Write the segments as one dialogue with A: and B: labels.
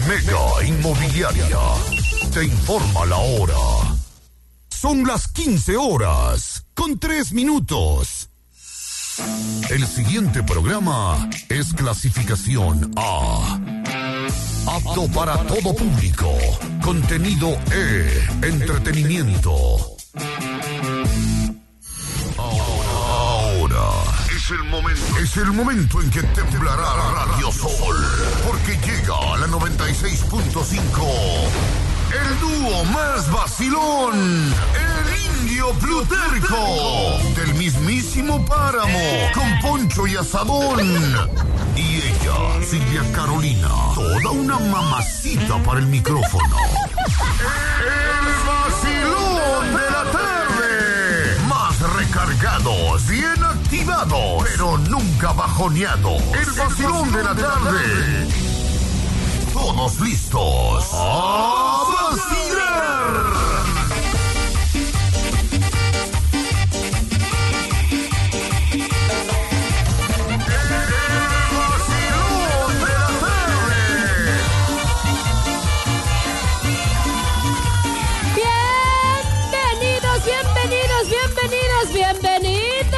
A: Mega Inmobiliaria te informa la hora. Son las 15 horas, con 3 minutos. El siguiente programa es clasificación A. Apto para todo público. Contenido E. Entretenimiento. Ahora es el momento en que temblará Radio Sol, porque llega a la 96.5 el dúo más vacilón, el Indio Plutarco, del mismísimo Páramo, con Poncho y Asadón. Y ella, Silvia Carolina, toda una mamacita para el micrófono. El vacilón de la tarde. Más recargados, bien activados, pero nunca bajoneados. El vacilón de la tarde. Todos listos a vacilar.
B: Bienvenidos.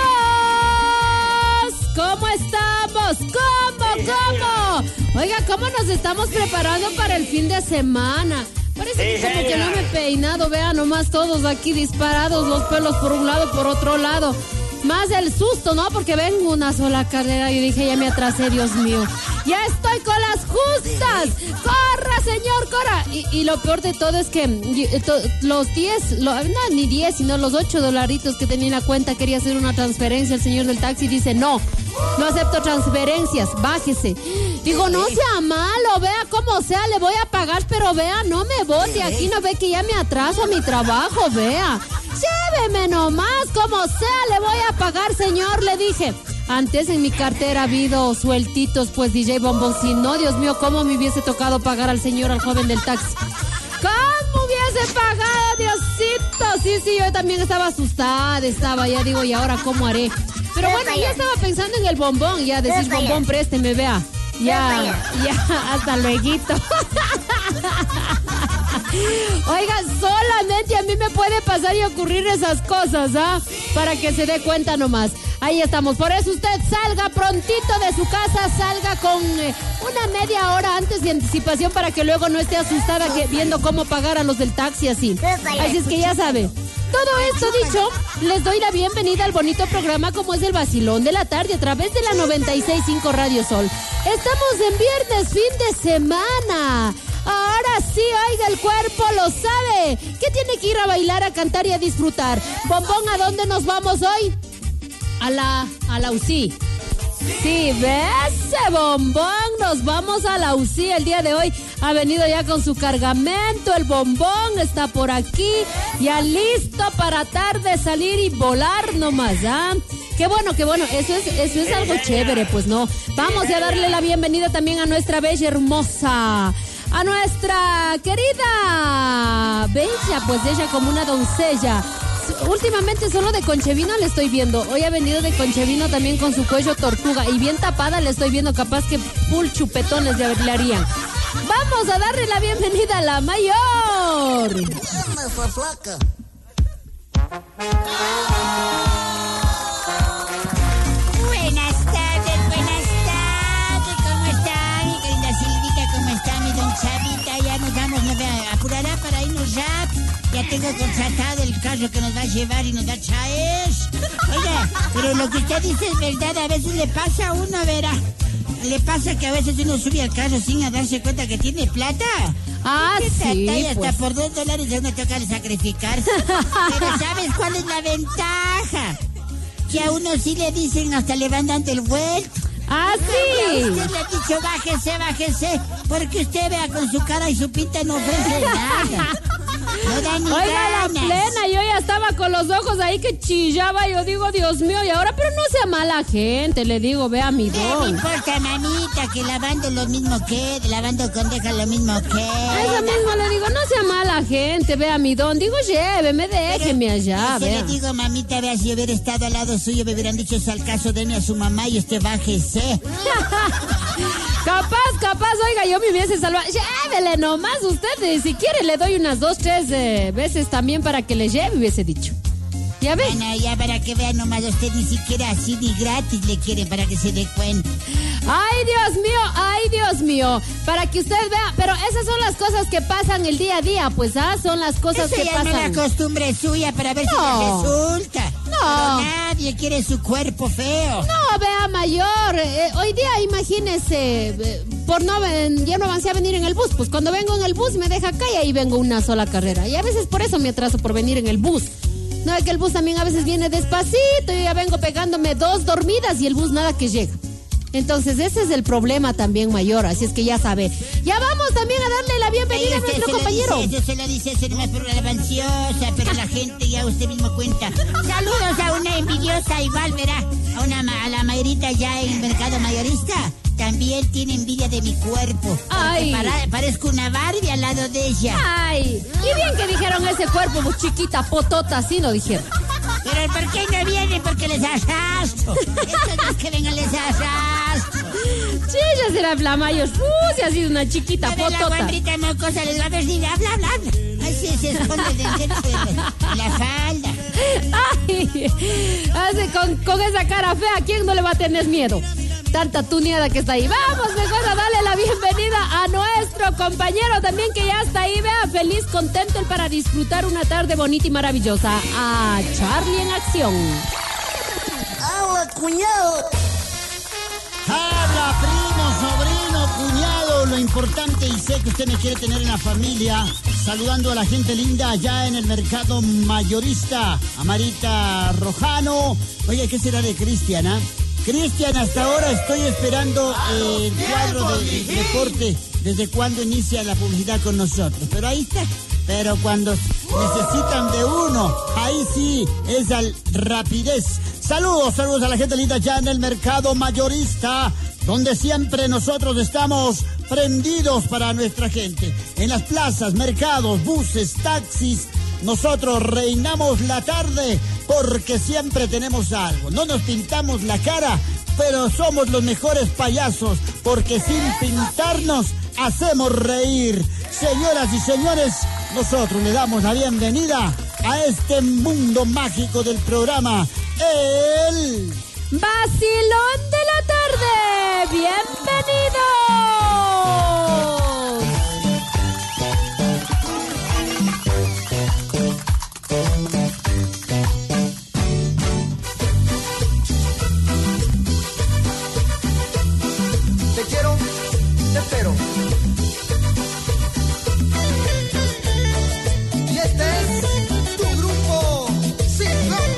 B: ¿Cómo estamos? ¿Cómo? Oiga, ¿cómo nos estamos preparando para el fin de semana? Parece que como que no me he peinado, vean nomás todos aquí disparados, los pelos por un lado, por otro lado. Más el susto, ¿no? Porque vengo una sola carrera y dije, ya me atrasé, Dios mío. Ya estoy con las justas. ¡Corra, señor, corra! Y lo peor de todo es que los 10, no, ni 10, sino los $8 que tenía en la cuenta, quería hacer una transferencia. El señor del taxi dice, no acepto transferencias, bájese. Digo, no sea malo, vea como sea, le voy a pagar, pero vea, no me bote aquí, no ve que ya me atraso a mi trabajo, vea. Lléveme nomás, como sea, le voy a pagar, señor, le dije. Antes en mi cartera ha habido sueltitos, pues DJ Bomboncín. No, Dios mío, cómo me hubiese tocado pagar al joven del taxi. ¿Cómo hubiese pagado, Diosito? Sí, yo también estaba asustada, ya digo, ¿y ahora cómo haré? Pero bueno, ya estaba pensando en el bombón, ya decir bombón, présteme, vea. Ya, hasta lueguito. Oiga, solamente a mí me puede pasar y ocurrir esas cosas, ¿ah? Para que se dé cuenta nomás. Ahí estamos. Por eso usted salga prontito de su casa, salga con una media hora antes de anticipación para que luego no esté asustada viendo cómo pagar a los del taxi así. Así es que ya sabe. Todo esto dicho, les doy la bienvenida al bonito programa como es el Vacilón de la Tarde a través de la 96.5 Radio Sol. Estamos en viernes, fin de semana. Ahora sí, oiga, el cuerpo lo sabe. ¿Qué tiene que ir a bailar, a cantar y a disfrutar? Bombón, ¿a dónde nos vamos hoy? A la UCI. Sí, ese bombón, nos vamos a la UCI el día de hoy. Ha venido ya con su cargamento, el bombón está por aquí, ya listo para tarde salir y volar nomás, ¿ah? Qué bueno, eso es algo chévere, pues no. Vamos a darle la bienvenida también a nuestra bella hermosa, a nuestra querida bella, pues ella como una doncella. Últimamente solo de Conchevino le estoy viendo. Hoy ha venido de Conchevino también con su cuello tortuga y bien tapada le estoy viendo, capaz que full chupetones le harían. Vamos a darle la bienvenida a la mayor.
C: Nuestra flaca.
D: Buenas tardes, ¿cómo está mi querida Silvita? ¿Cómo está mi don Chavita? Ya nos vamos, apurará para irnos ya. Ya tengo contratado el carro que nos va a llevar y nos va a traer. Oiga, pero lo que usted dice es verdad, a veces le pasa a uno, verá. Le pasa que a veces uno sube al carro sin darse cuenta que tiene plata.
B: Ah, sí,
D: y hasta por $2 a uno toca sacrificarse. Pero ¿sabes cuál es la ventaja? Que a uno sí le dicen, hasta le van dando el vuelto.
B: Ah, sí.
D: Usted le ha dicho, bájese, porque usted vea con su cara y su pinta no ofrece nada. No da ni
B: Oiga,
D: ganas.
B: la plena, yo ya estaba con los ojos ahí que chillaba, yo digo, Dios mío, y ahora, pero no sea mala gente, le digo, vea mi
D: ¿Qué me
B: don.
D: importa, mamita, que lavando lo mismo que, lavando con deja lo mismo que?
B: A eso mismo le digo, no sea mala gente, vea mi don, digo, lléveme, déjeme allá,
D: Yo
B: vea.
D: le digo, mamita, vea, si hubiera estado al lado suyo, me hubieran dicho, es al caso, deme a su mamá y usted bájese.
B: Capaz, oiga, yo me hubiese salvado. Llévele nomás usted, si quiere le doy unas 2, 3 veces también para que le lleve, hubiese dicho. ¿Ya ves?
D: Bueno, ya para que vean nomás, usted ni siquiera así ni gratis le quiere para que se dé cuenta.
B: Ay, Dios mío, para que usted vea, pero esas son las cosas que pasan el día a día, pues, son las cosas
D: Eso
B: que
D: ya
B: pasan.
D: es mala costumbre suya para ver si le resulta.
B: No.
D: Pero nadie quiere su cuerpo feo.
B: No, vea, mayor, hoy día imagínese, ya no avancé a venir en el bus, pues cuando vengo en el bus me deja acá y ahí vengo una sola carrera, y a veces por eso me atraso por venir en el bus. No, es que el bus también a veces viene despacito y ya vengo pegándome 2 dormidas y el bus nada que llega. Entonces ese es el problema también mayor, así es que ya sabe. Ya vamos también a darle la bienvenida a nuestro compañero.
D: Eso se lo dice nomás por una avanciosa, pero la gente ya usted mismo cuenta. Saludos a una envidiosa igual, verá, a la mayorita ya en el mercado mayorista. También tiene envidia de mi cuerpo.
B: Ay.
D: Parezco una Barbie al lado de ella.
B: Ay, y bien que dijeron ese cuerpo, pues, chiquita, potota, así lo dijeron.
D: Pero ¿por qué no vienen? Porque les arrastro. Esto no es que vengan, les arrastro.
B: Sí, ya será Flamayo. Si ha sido una chiquita
D: Pero
B: potota.
D: la guandrita mocosa les va a decir, habla. Así se esconde dentro de la falda.
B: Ay, con esa cara fea, ¿quién no le va a tener miedo? Tanta tuneada que está ahí. Vamos mejor a darle la bienvenida a nuestro compañero también que ya está ahí, vea, feliz, contento, el para disfrutar una tarde bonita y maravillosa. A Charlie en acción.
C: ¡Habla, cuñado!
E: Habla, primo, sobrino, cuñado, lo importante, y sé que usted me quiere tener en la familia, saludando a la gente linda allá en el mercado mayorista, a Marita Rojano. Oye, ¿qué será de Cristian, Cristian, hasta ahora estoy esperando el cuadro de deporte, desde cuando inicia la publicidad con nosotros, pero ahí está. Pero cuando necesitan de uno, ahí sí es al rapidez. Saludos a la gente linda ya en el mercado mayorista, donde siempre nosotros estamos prendidos para nuestra gente. En las plazas, mercados, buses, taxis, nosotros reinamos la tarde porque siempre tenemos algo. No nos pintamos la cara, pero somos los mejores payasos porque sin pintarnos hacemos reír. Señoras y señores, nosotros le damos la bienvenida a este mundo mágico del programa, el
B: Vacilón de la tarde. ¡Bienvenidos!
F: Te quiero, te espero. Y este es tu grupo Ciclón.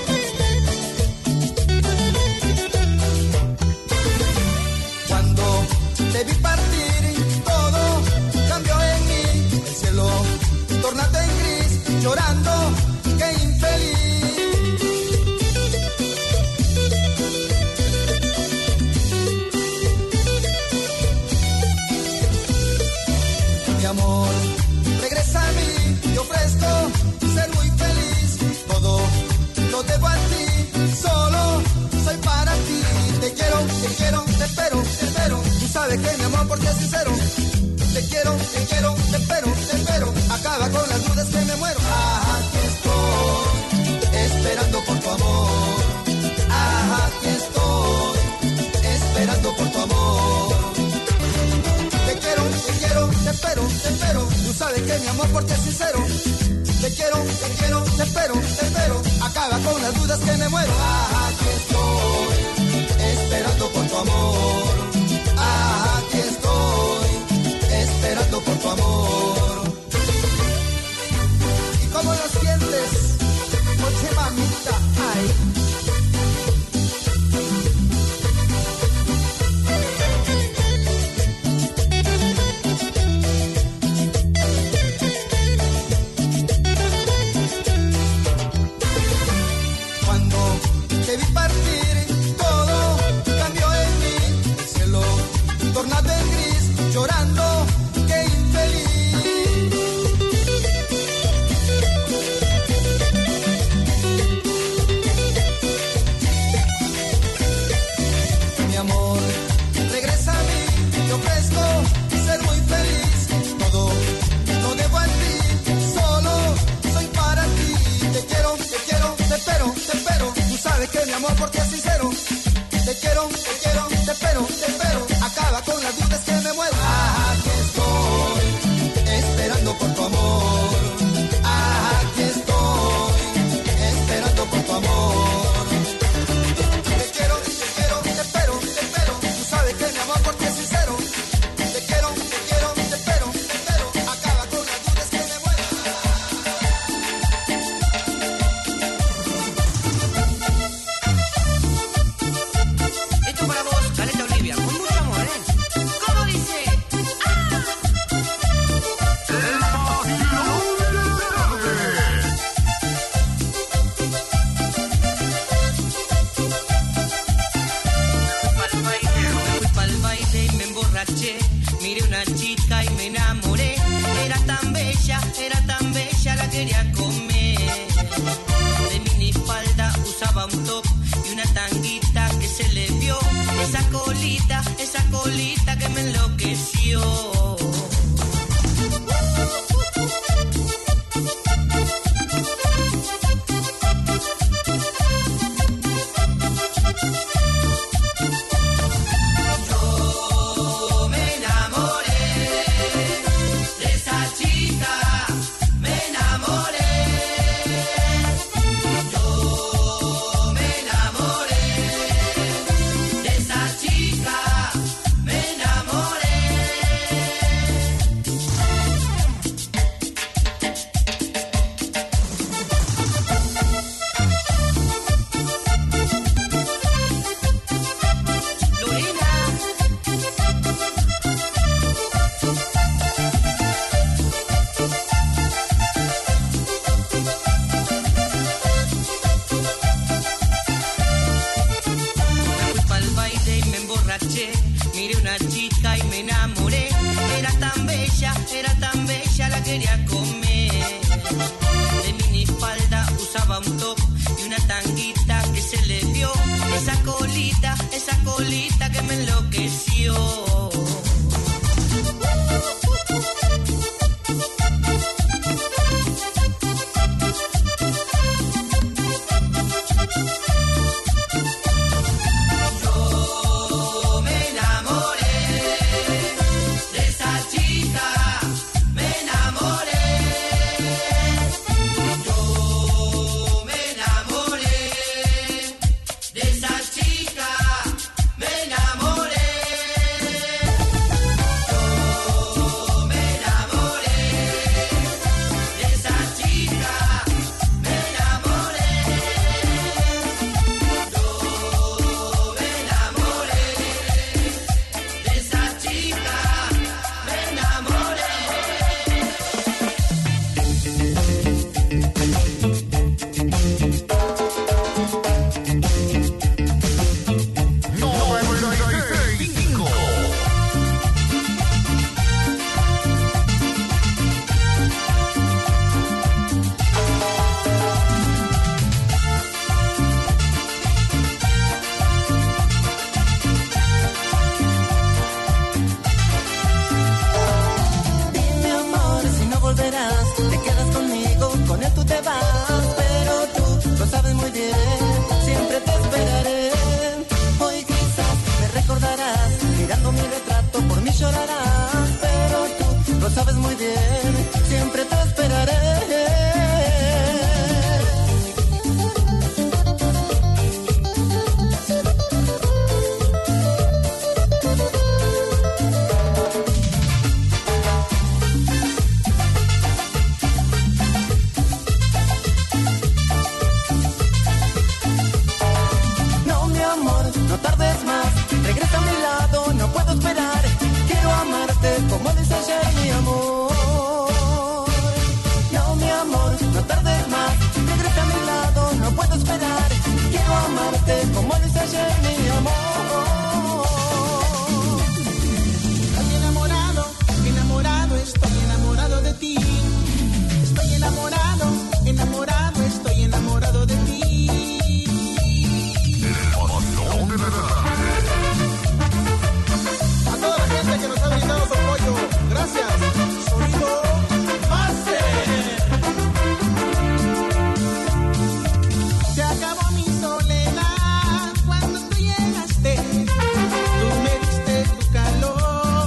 F: Cuando te vi partir, todo cambió en mí. El cielo tornaste en gris, llorando, qué infeliz. Mi amor, regresa a mí, te ofrezco ser muy feliz. Todo lo debo a ti, solo soy para ti. Te quiero, te espero. Tú sabes que mi amor por ti es sincero. Te quiero, te espero. Acaba con las dudas que me muero. Aquí estoy, esperando por tu amor. Aquí estoy, esperando por tu amor. Te quiero, te espero. Tú sabes que mi amor por ti es sincero. Te quiero, te espero. Acaba con las dudas que me muero. Aquí estoy, esperando por tu amor. Aquí estoy, esperando por tu amor. ¿Y cómo lo sientes, noche mamita? Ay. Cuando te vi partir, todo cambió en mí. El
G: tan bella, la quería comer. De minifalda usaba un top y una tanguita que se le vio. Esa colita que me enloqueció. Miré una chica y me enamoré. Era tan bella, la quería comer. De minifalda usaba un top y una tanguita que se le vio. Esa colita que me enloqueció.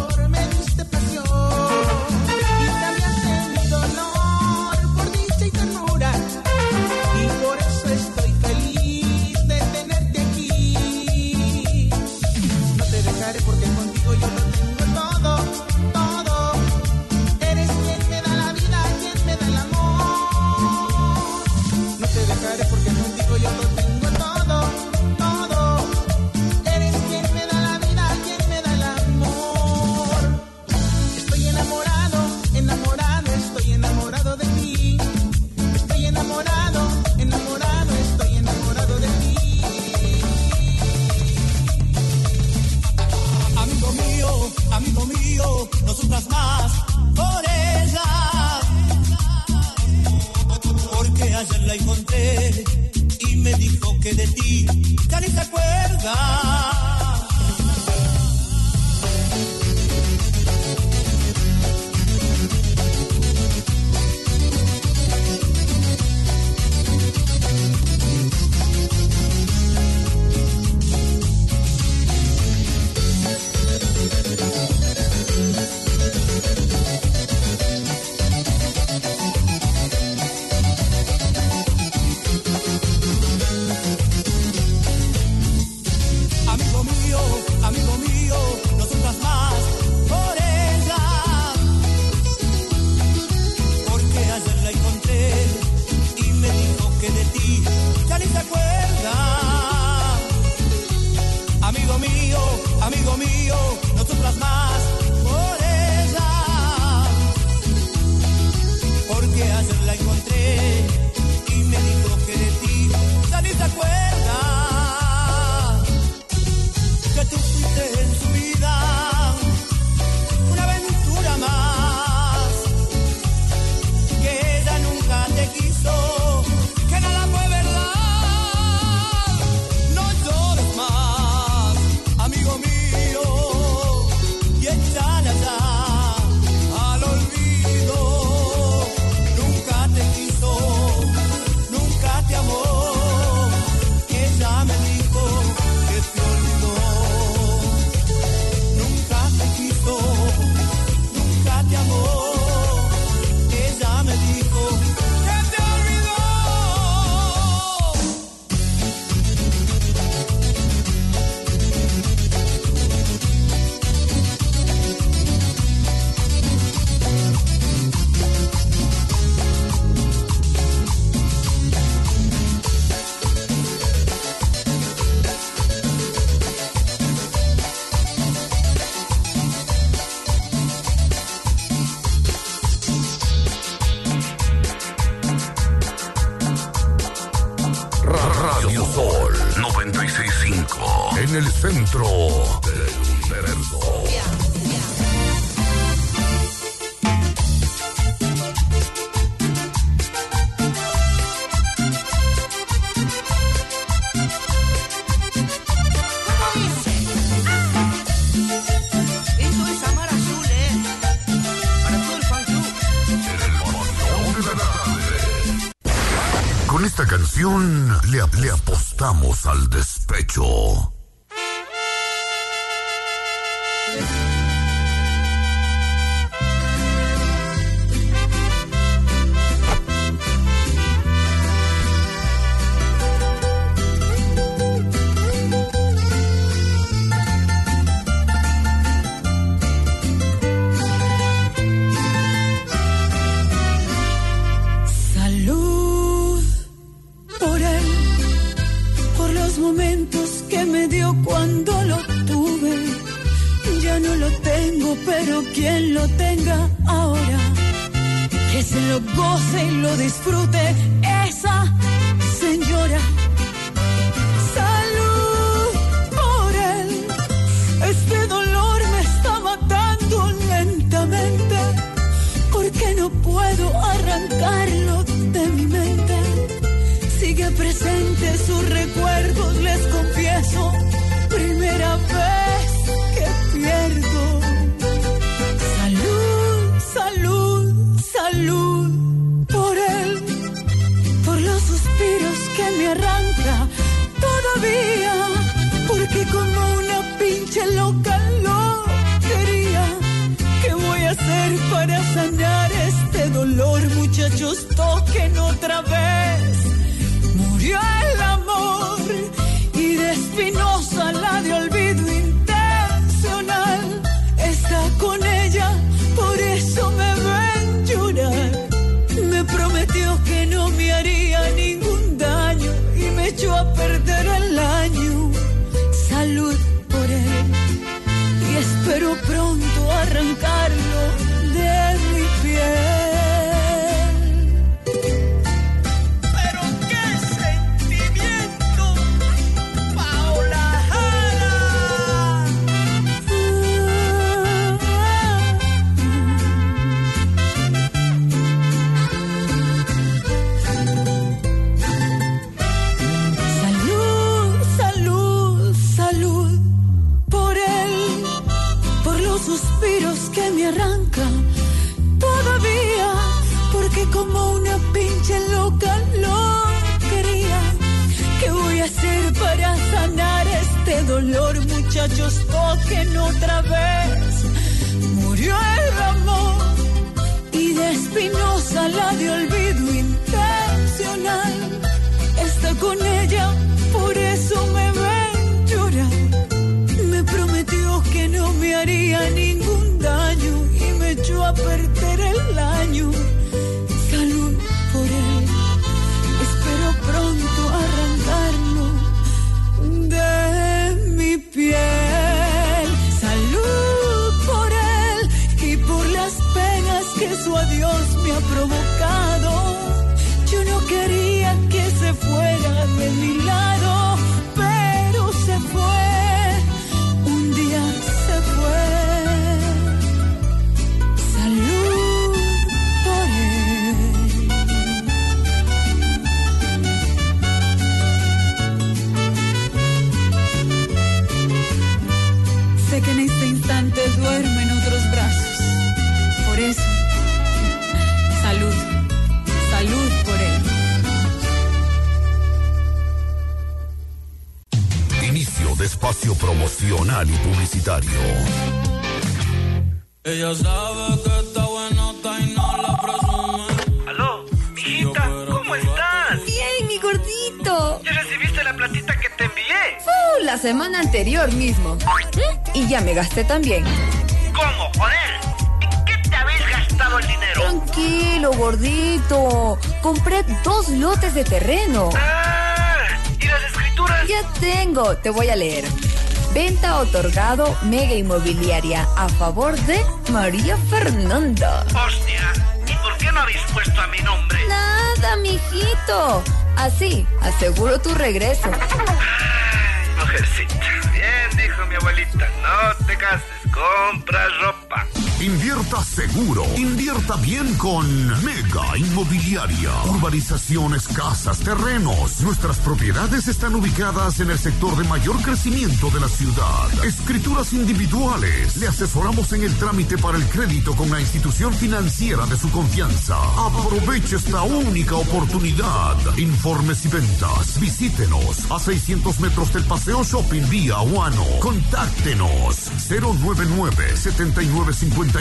F: Y cambiaste mi dolor por dicha y
G: que de ti ya ni se acuerda. Amigo mío, no sufras más por ella, porque ayer la encontré y me dijo que de ti ya ni se acuerda. Amigo mío, no sufras más por ella, porque ayer la encontré y me dijo que de ti ya ni se acuerda. Que tú fuiste en su vida una aventura más, que ella nunca te quiso, que nada fue verdad. No llores más, amigo mío, y échala ya al olvido. Nunca te quiso, nunca te amó, ella me dijo que te olvidó. Nunca te amó, ella me dijo que te olvidó.
A: Radio Sol 96.5 en el centro del universo.
G: Esto es Amar Azul, para todo el fan club.
A: El Maratón de la Tarde. Con esta canción le apostamos al despecho.
H: Salud por él, por los momentos que me dio cuando lo tuve. Ya no lo tengo, pero quien lo tenga ahora, que se lo goce y lo disfrute esa señora. Salud por él, este dolor me está matando lentamente, porque no puedo arrancarlo de mi mente. Sigue presente sus recuerdos, les confieso, primera vez que pierdo. Salud, salud, salud por él, por los suspiros que me arranca todavía, porque como una pinche loca lo quería. ¿Qué voy a hacer para sanar este dolor? Muchachos, toquen otra vez. Murió el amor y de Espinosa la de olvido intencional. Está con ella, por eso me ven llorar. Me prometió que no me haría ningún daño y me echó a perder el año. Salud por él, y espero pronto arrancarlo de mi piel.
G: Pero qué sentimiento, Paola Jara.
H: muchachos toquen otra vez. Murió el amor y de Espinosa la de olvido intencional. Está con ella, por eso me ven llorar. Me prometió que no me haría ningún daño y me echó a perder el año. Salud por él, espero pronto arrancarlo de mi piel. Salud por él y por las penas que su adiós me ha provocado. Yo no quería que se fuera de mi lado, pero se fue, un día se fue. Salud por él. Sé que en este instante duerme en otros brazos, por eso, salud. Salud por él.
A: Inicio de espacio promocional y publicitario.
I: Ella sabe que está buenota y no la presume.
J: Aló, mijita, ¿cómo estás?
K: Bien, mi gordito.
J: ¿Ya recibiste la platita que te envié?
K: La semana anterior mismo. Y ya me gasté también.
J: ¿Cómo, joder? ¿En qué te habéis gastado el dinero?
K: Tranquilo, gordito. Compré 2 lotes de terreno.
J: ¿Y las escrituras?
K: Ya tengo, te voy a leer. Venta otorgado Mega Inmobiliaria a favor de María Fernanda.
J: Hostia, ¿y por qué no habéis puesto a mi nombre?
K: Nada, mijito. Así, aseguro tu regreso.
J: Ay, mujercita. Bien, dijo mi abuelita, no te gastes, compra ropa.
A: Invierta seguro. Invierta bien con Mega Inmobiliaria. Urbanizaciones, casas, terrenos. Nuestras propiedades están ubicadas en el sector de mayor crecimiento de la ciudad. Escrituras individuales. Le asesoramos en el trámite para el crédito con la institución financiera de su confianza. Aproveche esta única oportunidad. Informes y ventas. Visítenos a 600 metros del Paseo Shopping vía Huano. Contáctenos 099-7951-803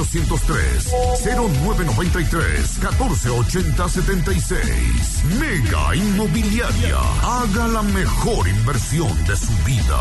A: 0993-1480-76. Mega Inmobiliaria. Haga la mejor inversión de su vida.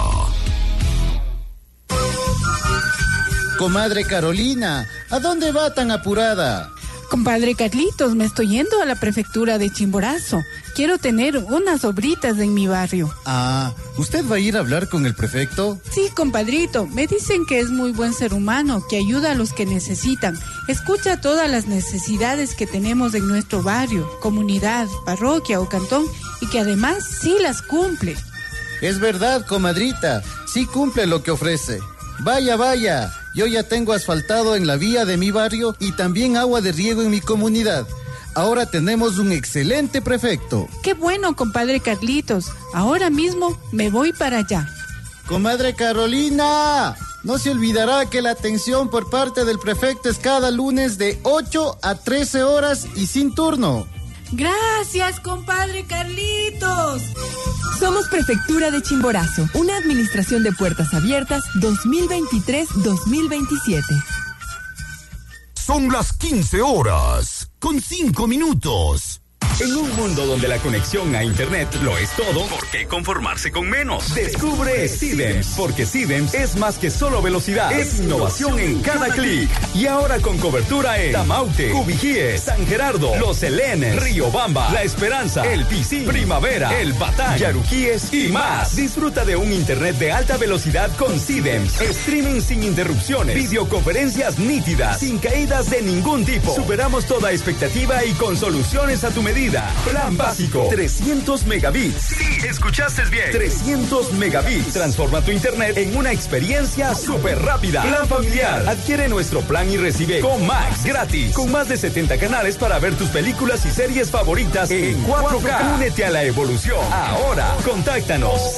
E: Comadre Carolina, ¿a dónde va tan apurada?
L: Compadre Carlitos, me estoy yendo a la prefectura de Chimborazo. Quiero tener unas obritas en mi barrio.
E: Ah, ¿usted va a ir a hablar con el prefecto?
L: Sí, compadrito, me dicen que es muy buen ser humano, que ayuda a los que necesitan. Escucha todas las necesidades que tenemos en nuestro barrio, comunidad, parroquia o cantón, y que además sí las cumple.
E: Es verdad, comadrita, sí cumple lo que ofrece. Vaya, vaya, yo ya tengo asfaltado en la vía de mi barrio y también agua de riego en mi comunidad. Ahora tenemos un excelente prefecto.
L: Qué bueno, compadre Carlitos. Ahora mismo me voy para allá.
E: Comadre Carolina, no se olvidará que la atención por parte del prefecto es cada lunes de 8 a 13 horas y sin turno.
L: Gracias, compadre Carlitos.
M: Somos Prefectura de Chimborazo, una administración de puertas abiertas 2023-2027.
A: Son las 15 horas, con 5 minutos.
N: En un mundo donde la conexión a internet lo es todo, ¿por qué conformarse con menos? Descubre Sidems, porque Sidems es más que solo velocidad, es innovación en cada clic. Y ahora con cobertura en Tamaute, Cubijíes, San Gerardo, Los Helenes, Riobamba, La Esperanza, El Picí, Primavera, El Batán, Yaruquíes y más. Disfruta de un internet de alta velocidad con Sidems. Streaming sin interrupciones, videoconferencias nítidas, sin caídas de ningún tipo. Superamos toda expectativa y con soluciones a tu medida. Plan básico, 300 megabits. Sí, escuchaste bien. 300 megabits. Transforma tu internet en una experiencia súper rápida. Plan familiar. Adquiere nuestro plan y recibe Comax gratis. Con más de 70 canales para ver tus películas y series favoritas en 4K. Únete a la evolución. Ahora, contáctanos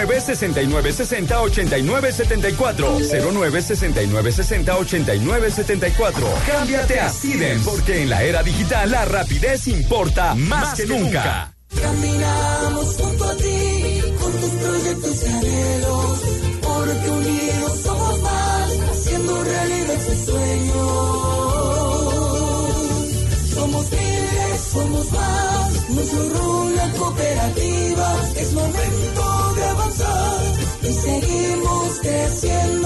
N: 09-6960-8974. 09-6960-8974. Cámbiate a Sidems, porque en la era digital la rapidez importa más que nunca.
H: Caminamos junto a ti, con tus proyectos y anhelos, por porque unidos somos más, haciendo realidad sus sueños. Somos miles, somos más, nuestro rol la cooperativa, es momento de avanzar y seguimos creciendo.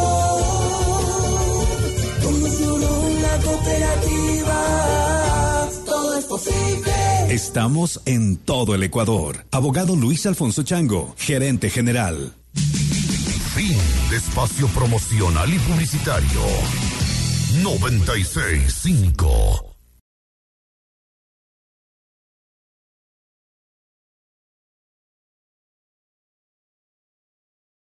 H: Con nuestro rol la cooperativa, todo es posible.
O: Estamos en todo el Ecuador. Abogado Luis Alfonso Chango, gerente general.
A: Fin de espacio promocional y publicitario. 96.5